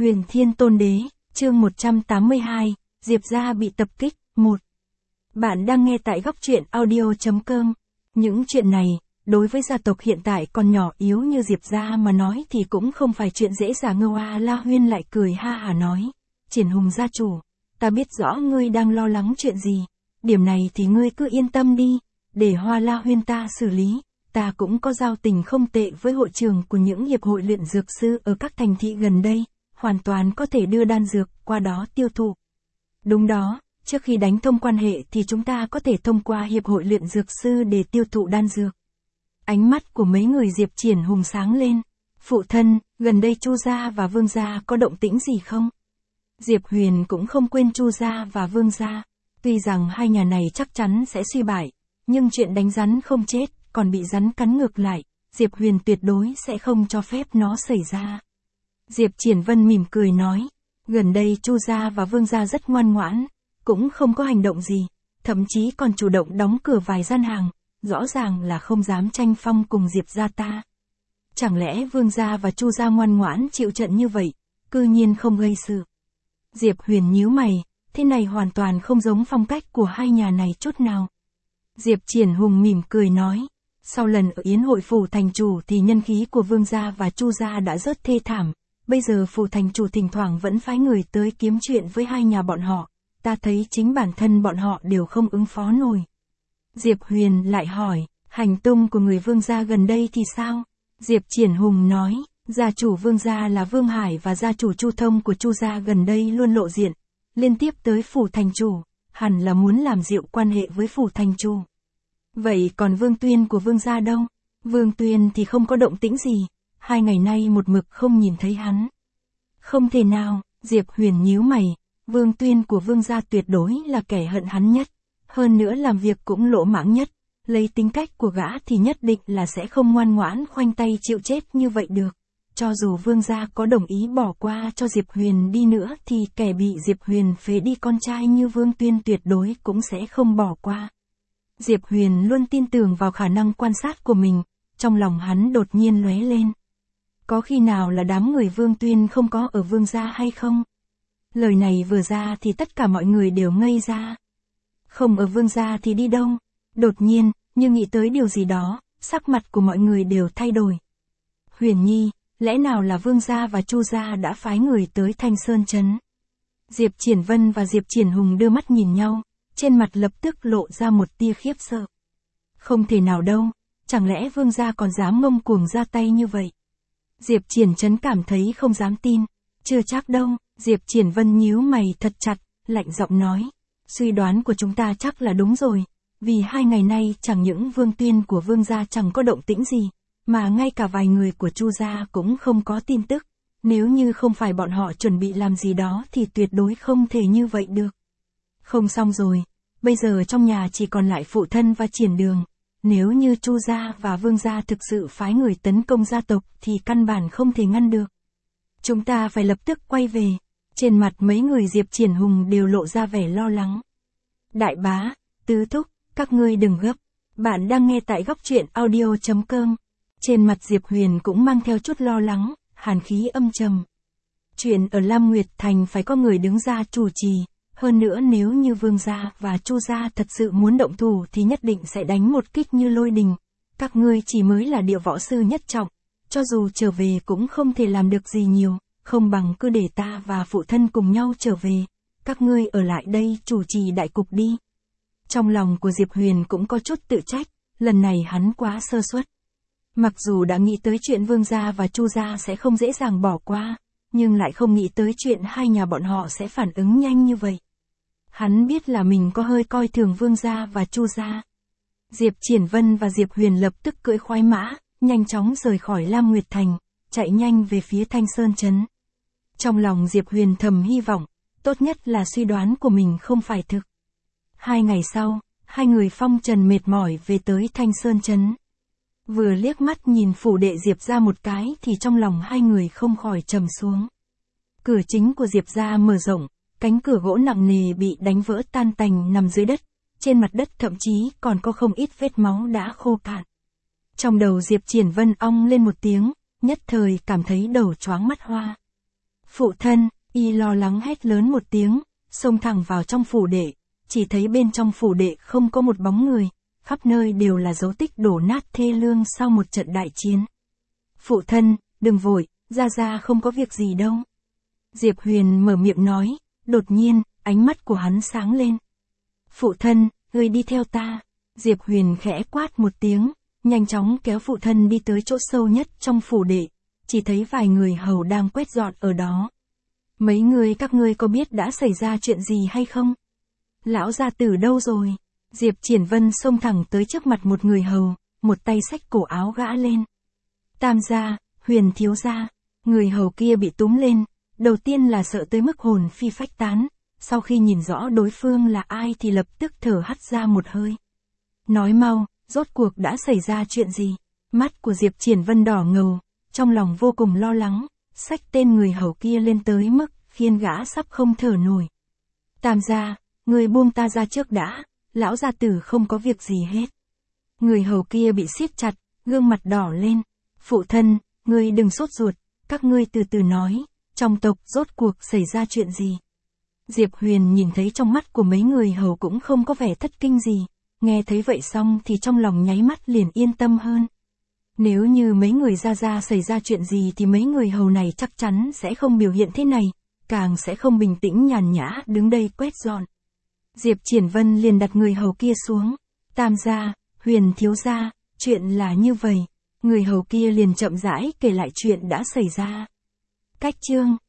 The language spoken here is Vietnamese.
Huyền Thiên Tôn Đế, chương 182, Diệp gia bị tập kích, 1. Bạn đang nghe tại góc truyện audio.com. Những chuyện này, đối với gia tộc hiện tại còn nhỏ yếu như Diệp gia mà nói thì cũng không phải chuyện dễ dàng. Ngô La Huyên lại cười ha hả nói, Triển Hùng gia chủ, ta biết rõ ngươi đang lo lắng chuyện gì, điểm này thì ngươi cứ yên tâm đi, để Hoa La Huyên ta xử lý. Ta cũng có giao tình không tệ với hội trưởng của những hiệp hội luyện dược sư ở các thành thị gần đây, hoàn toàn có thể đưa đan dược qua đó tiêu thụ. Đúng đó, trước khi đánh thông quan hệ thì chúng ta có thể thông qua hiệp hội luyện dược sư để tiêu thụ đan dược. Ánh mắt của mấy người Diệp Triển Hùng sáng lên. Phụ thân, gần đây Chu gia và Vương gia có động tĩnh gì không? Diệp Huyền cũng không quên Chu gia và Vương gia. Tuy rằng hai nhà này chắc chắn sẽ suy bại, nhưng chuyện đánh rắn không chết, còn bị rắn cắn ngược lại, Diệp Huyền tuyệt đối sẽ không cho phép nó xảy ra. Diệp Triển Vân mỉm cười nói, gần đây Chu gia và Vương gia rất ngoan ngoãn, cũng không có hành động gì, thậm chí còn chủ động đóng cửa vài gian hàng, rõ ràng là không dám tranh phong cùng Diệp gia ta. Chẳng lẽ Vương gia và Chu gia ngoan ngoãn chịu trận như vậy, cư nhiên không gây sự? Diệp Huyền nhíu mày, thế này hoàn toàn không giống phong cách của hai nhà này chút nào. Diệp Triển Hùng mỉm cười nói, sau lần ở yến hội phủ thành chủ thì nhân khí của Vương gia và Chu gia đã rất thê thảm, bây giờ phủ thành chủ thỉnh thoảng vẫn phái người tới kiếm chuyện với hai nhà bọn họ, ta thấy chính bản thân bọn họ đều không ứng phó nổi. Diệp Huyền lại hỏi, hành tung của người Vương gia gần đây thì sao? Diệp Triển Hùng nói, gia chủ Vương gia là Vương Hải và gia chủ Chu Thông của Chu gia gần đây luôn lộ diện, liên tiếp tới phủ thành chủ, hẳn là muốn làm dịu quan hệ với phủ thành chủ. Vậy còn Vương Tuyên của Vương gia đâu? Vương Tuyên thì không có động tĩnh gì, 2 ngày nay một mực không nhìn thấy hắn. Không thể nào, Diệp Huyền nhíu mày, Vương Tuyên của Vương gia tuyệt đối là kẻ hận hắn nhất, hơn nữa làm việc cũng lỗ mãng nhất, lấy tính cách của gã thì nhất định là sẽ không ngoan ngoãn khoanh tay chịu chết như vậy được. Cho dù Vương gia có đồng ý bỏ qua cho Diệp Huyền đi nữa thì kẻ bị Diệp Huyền phế đi con trai như Vương Tuyên tuyệt đối cũng sẽ không bỏ qua. Diệp Huyền luôn tin tưởng vào khả năng quan sát của mình, trong lòng hắn đột nhiên lóe lên. Có khi nào là đám người Vương Tuyên không có ở Vương gia hay không? Lời này vừa ra thì tất cả mọi người đều ngây ra. Không ở Vương gia thì đi đâu? Đột nhiên, như nghĩ tới điều gì đó, sắc mặt của mọi người đều thay đổi. Huyền Nhi, lẽ nào là Vương gia và Chu gia đã phái người tới Thanh Sơn Trấn? Diệp Triển Vân và Diệp Triển Hùng đưa mắt nhìn nhau, trên mặt lập tức lộ ra một tia khiếp sợ. Không thể nào đâu, chẳng lẽ Vương gia còn dám ngông cuồng ra tay như vậy? Diệp Triển Trấn cảm thấy không dám tin, chưa chắc đâu. Diệp Triển Vân nhíu mày thật chặt, lạnh giọng nói, suy đoán của chúng ta chắc là đúng rồi, vì 2 ngày nay chẳng những Vương Tuyên của Vương gia chẳng có động tĩnh gì, mà ngay cả vài người của Chu gia cũng không có tin tức, nếu như không phải bọn họ chuẩn bị làm gì đó thì tuyệt đối không thể như vậy được. Không xong rồi, bây giờ trong nhà chỉ còn lại phụ thân và Triển Đường, nếu như Chu gia và Vương gia thực sự phái người tấn công gia tộc thì căn bản không thể ngăn được. Chúng ta phải lập tức quay về. Trên mặt mấy người Diệp Triển Hùng đều lộ ra vẻ lo lắng. Đại bá, tứ thúc, các ngươi đừng gấp. Bạn đang nghe tại góc truyện audio.com. Trên mặt Diệp Huyền cũng mang theo chút lo lắng, hàn khí âm trầm. Chuyện ở Lam Nguyệt Thành phải có người đứng ra chủ trì. Hơn nữa nếu như Vương gia và Chu gia thật sự muốn động thủ thì nhất định sẽ đánh một kích như lôi đình. Các ngươi chỉ mới là địa võ sư nhất trọng. Cho dù trở về cũng không thể làm được gì nhiều. Không bằng cứ để ta và phụ thân cùng nhau trở về, các ngươi ở lại đây chủ trì đại cục đi. Trong lòng của Diệp Huyền cũng có chút tự trách, lần này hắn quá sơ suất. Mặc dù đã nghĩ tới chuyện Vương gia và Chu gia sẽ không dễ dàng bỏ qua, nhưng lại không nghĩ tới chuyện hai nhà bọn họ sẽ phản ứng nhanh như vậy. Hắn biết là mình có hơi coi thường Vương gia và Chu gia. Diệp Triển Vân và Diệp Huyền lập tức cưỡi khoái mã, nhanh chóng rời khỏi Lam Nguyệt Thành, chạy nhanh về phía Thanh Sơn Trấn. Trong lòng Diệp Huyền thầm hy vọng, tốt nhất là suy đoán của mình không phải thực. 2 ngày sau, hai người phong trần mệt mỏi về tới Thanh Sơn Trấn. Vừa liếc mắt nhìn phủ đệ Diệp gia một cái thì trong lòng hai người không khỏi trầm xuống. Cửa chính của Diệp gia mở rộng, cánh cửa gỗ nặng nề bị đánh vỡ tan tành nằm dưới đất, trên mặt đất thậm chí còn có không ít vết máu đã khô cạn. Trong đầu Diệp Triển Vân ong lên một tiếng, nhất thời cảm thấy đầu choáng mắt hoa. Phụ thân, y lo lắng hét lớn một tiếng, xông thẳng vào trong phủ đệ, chỉ thấy bên trong phủ đệ không có một bóng người, khắp nơi đều là dấu tích đổ nát thê lương sau một trận đại chiến. Phụ thân, đừng vội, Gia không có việc gì đâu. Diệp Huyền mở miệng nói, đột nhiên, ánh mắt của hắn sáng lên. Phụ thân, ngươi đi theo ta. Diệp Huyền khẽ quát một tiếng, nhanh chóng kéo phụ thân đi tới chỗ sâu nhất trong phủ đệ, chỉ thấy vài người hầu đang quét dọn ở đó. Mấy người các ngươi có biết đã xảy ra chuyện gì hay không? Lão gia tử đâu rồi? Diệp Triển Vân xông thẳng tới trước mặt một người hầu, một tay xách cổ áo gã lên. Tam gia, Huyền thiếu gia. Người hầu kia bị túm lên, đầu tiên là sợ tới mức hồn phi phách tán, sau khi nhìn rõ đối phương là ai thì lập tức thở hắt ra một hơi. Nói mau, rốt cuộc đã xảy ra chuyện gì? Mắt của Diệp Triển Vân đỏ ngầu, trong lòng vô cùng lo lắng, xách tên người hầu kia lên tới mức khiến gã sắp không thở nổi. Tam gia, người buông ta ra trước đã, lão gia tử không có việc gì hết. Người hầu kia bị siết chặt, gương mặt đỏ lên. Phụ thân, ngươi đừng sốt ruột, các ngươi từ từ nói, trong tộc rốt cuộc xảy ra chuyện gì? Diệp Huyền nhìn thấy trong mắt của mấy người hầu cũng không có vẻ thất kinh gì, nghe thấy vậy xong thì trong lòng nháy mắt liền yên tâm hơn. Nếu như mấy người Gia xảy ra chuyện gì thì mấy người hầu này chắc chắn sẽ không biểu hiện thế này, càng sẽ không bình tĩnh nhàn nhã đứng đây quét dọn. Diệp Triển Vân liền đặt người hầu kia xuống. Tam gia, Huyền thiếu gia, chuyện là như vậy. Người hầu kia liền chậm rãi kể lại chuyện đã xảy ra. Cách chương